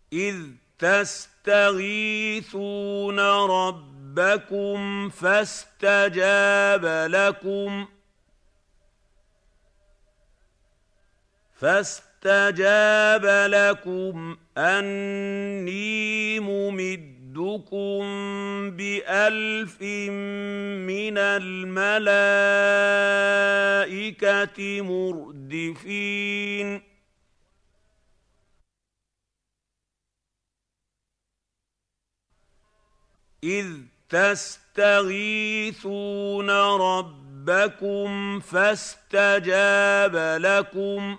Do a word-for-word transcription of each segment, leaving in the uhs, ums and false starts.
إذ تستغيثون ربكم فاستجاب لكم فاستجاب لكم أني ممدكم بألف من الملائكة مردفين إذ تستغيثون ربكم فاستجاب لكم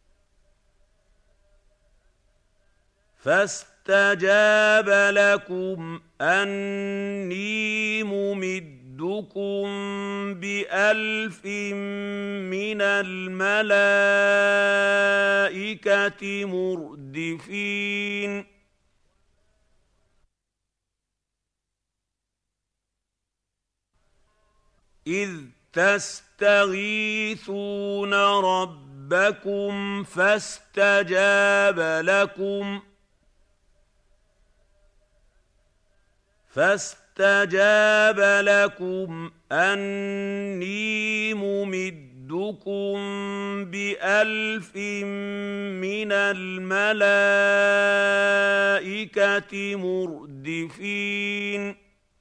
فاستجاب لكم أني ممدكم بألف من الملائكة مردفين إذ تستغيثون ربكم فاستجاب لكم فاستجاب لكم أني ممدكم بألف من الملائكة مردفين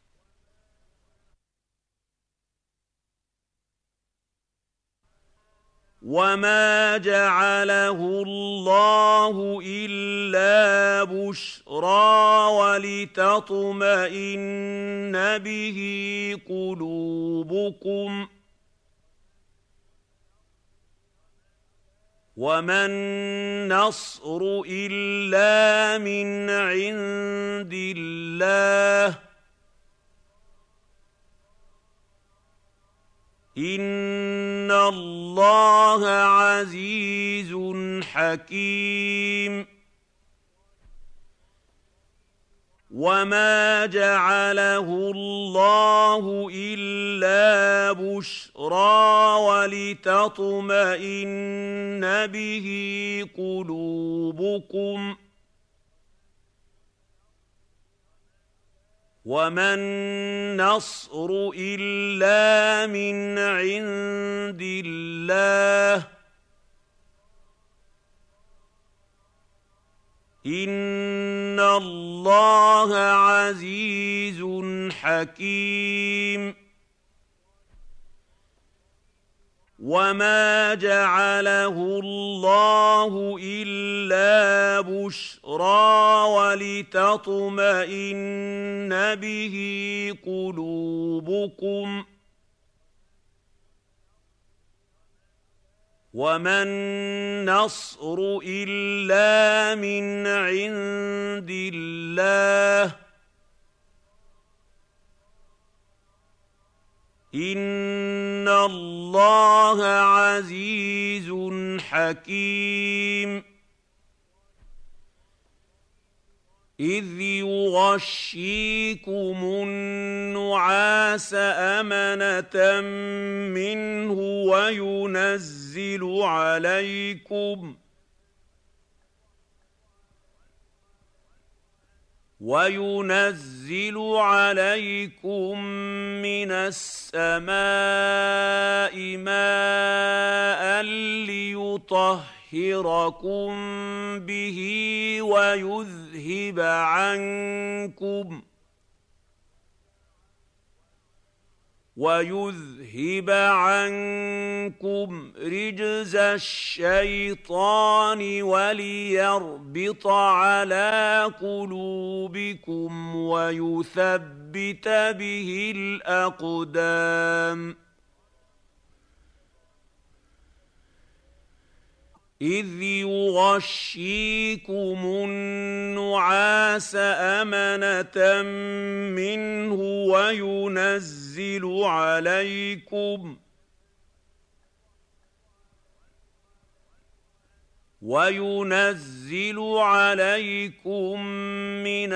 وما جعله الله إلا بشرى ولتطمئن به قلوبكم وما النصر إلا من عند الله إن الله عزيز حكيم وما جعله الله إلا بشرى ولتطمئن به قلوبكم وما النصر إلا من عند الله إن الله عزيز حكيم وما جعله الله إلا بشرى ولتطمئن به قلوبكم وما النصر إلا من عند الله إن الله عزيز حكيم إذ يغشيكم النعاس أمنة منه وينزل عليكم وينزل عليكم من السماء ماء ليطهركم به ويذهب عنكم ويذهب عنكم رجز الشيطان وليربط على قلوبكم ويثبت به الأقدام إذ يغشيكم النعاس أمنة منه وينزل عليكم وينزل عليكم من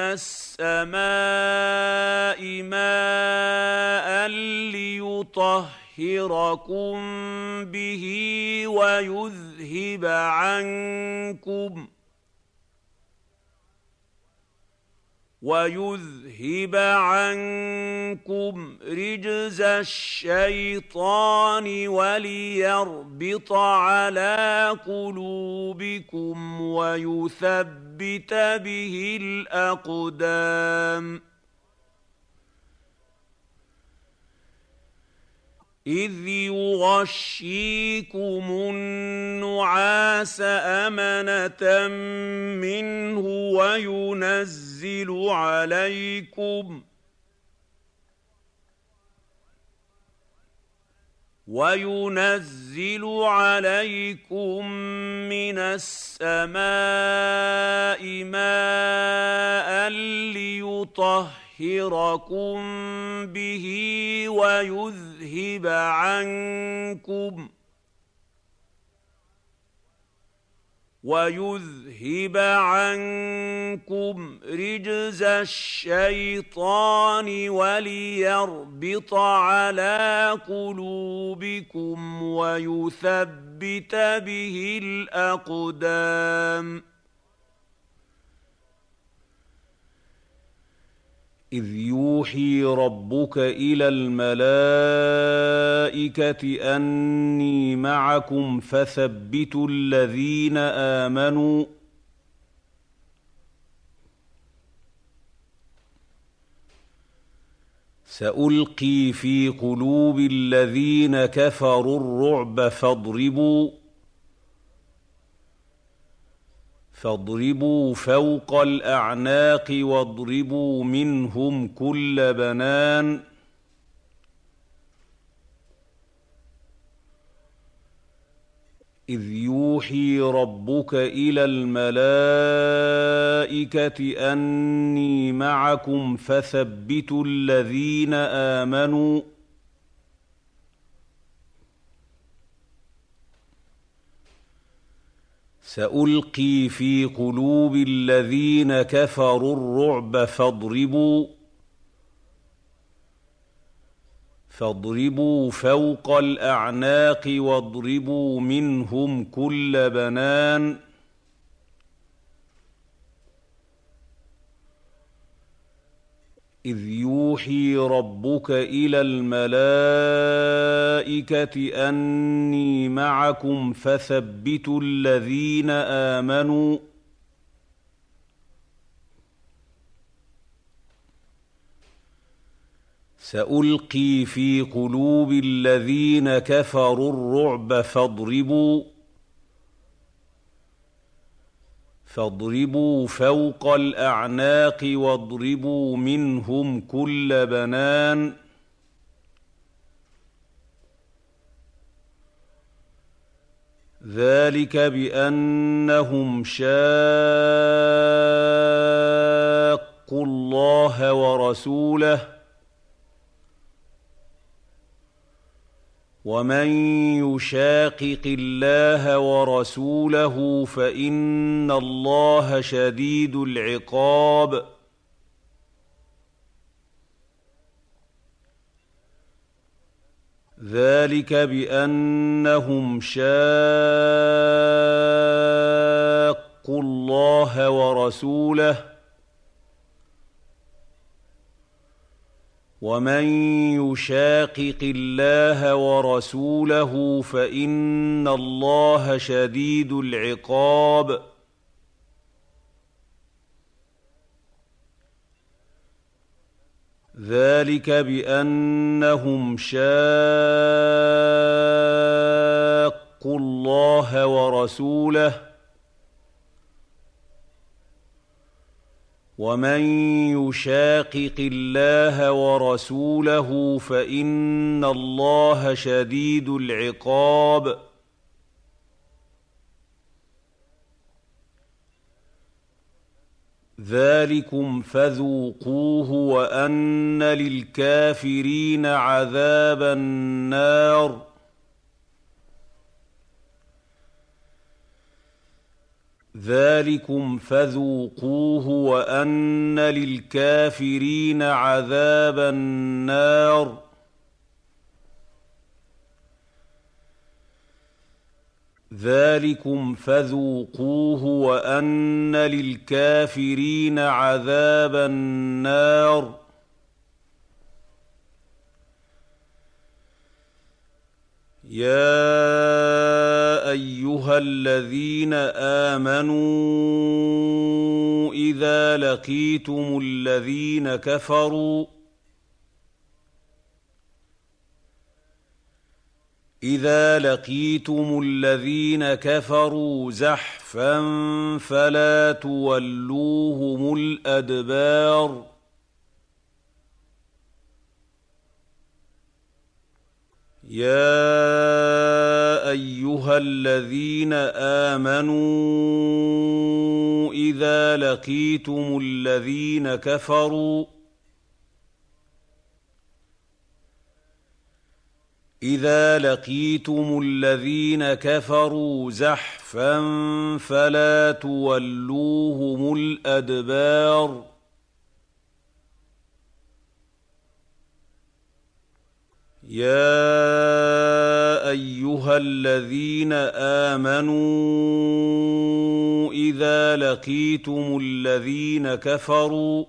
السماء ماء ليطهركم به ويذهب عنكم ويذهب عنكم رجز الشيطان وليربط على قلوبكم ويثبت به الأقدام إذ يغشيكم النعاس أمنة منه وينزل عليكم وينزل عليكم من السماء ماء ليطهركم به ويذهب عنكم ويذهب عنكم رجز الشيطان وليربط على قلوبكم ويثبت به الأقدام إذ يوحي ربك إلى الملائكة أني معكم فثبتوا الذين آمنوا سألقي في قلوب الذين كفروا الرعب فاضربوا فاضربوا فوق الأعناق واضربوا منهم كل بنان إذ يوحي ربك إلى الملائكة أني معكم فثبتوا الذين آمنوا سألقي في قلوب الذين كفروا الرعب فاضربوا فاضربوا فوق الأعناق واضربوا منهم كل بنان إذ يوحي ربك إلى الملائكة أني معكم فثبتوا الذين آمنوا سألقي في قلوب الذين كفروا الرعب فاضربوا فاضربوا فوق الأعناق واضربوا منهم كل بنان ذلك بأنهم شاقوا الله ورسوله ومن يشاقق الله ورسوله فإن الله شديد العقاب ذلك بأنهم شاقوا الله ورسوله ومن يشاقق الله ورسوله فإن الله شديد العقاب ذلك بأنهم شاقوا الله ورسوله ومن يشاقق الله ورسوله فإن الله شديد العقاب ذلكم فذوقوه وأن للكافرين عذاب النار ذلكم فذوقوه وأن للكافرين عذاب النار ذلكم فذوقوه وان للكافرين عذاب النار يا ايها الذين امنوا اذا لقيتم الذين كفروا إذا لقيتم الذين كفروا زحفا فلا تولوهم الأدبار يا أيها الذين آمنوا إذا لقيتم الذين كفروا إذا لقيتم الذين كفروا زحفا فلا تولوهم الأدبار يا أيها الذين آمنوا إذا لقيتم الذين كفروا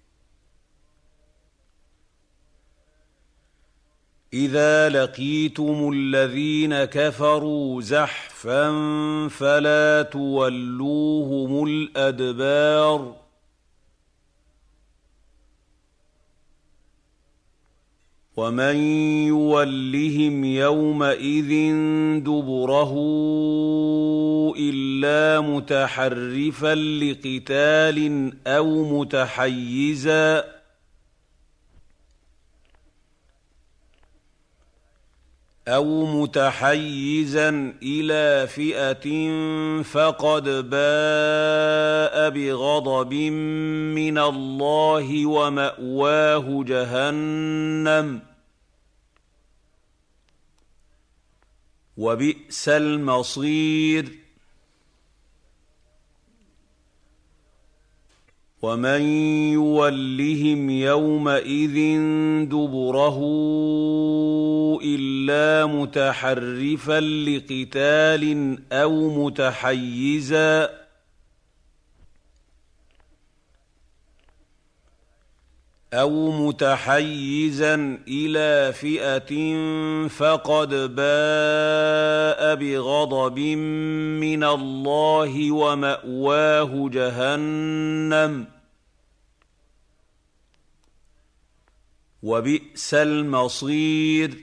إذا لقيتم الذين كفروا زحفا فلا تولوهم الأدبار ومن يولهم يومئذ دبره إلا متحرفا لقتال أو متحيزا أو متحيزا إلى فئة فقد باء بغضب من الله ومأواه جهنم وبئس المصير ومن يولهم يومئذ دبره إلا متحرفا لقتال أو متحيزا أو متحيزا إلى فئة فقد باء بغضب من الله ومأواه جهنم وبئس المصير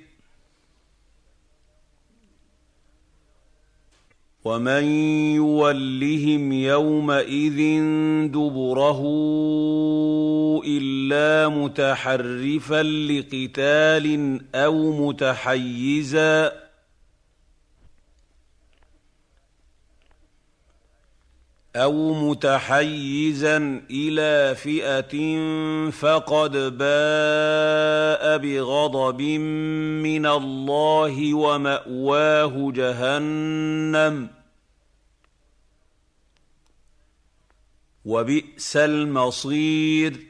ومن يولهم يومئذ دبره إلا متحرفا لقتال أو متحيزا أو متحيزا إلى فئة فقد باء بغضب من الله ومأواه جهنم وبئس المصير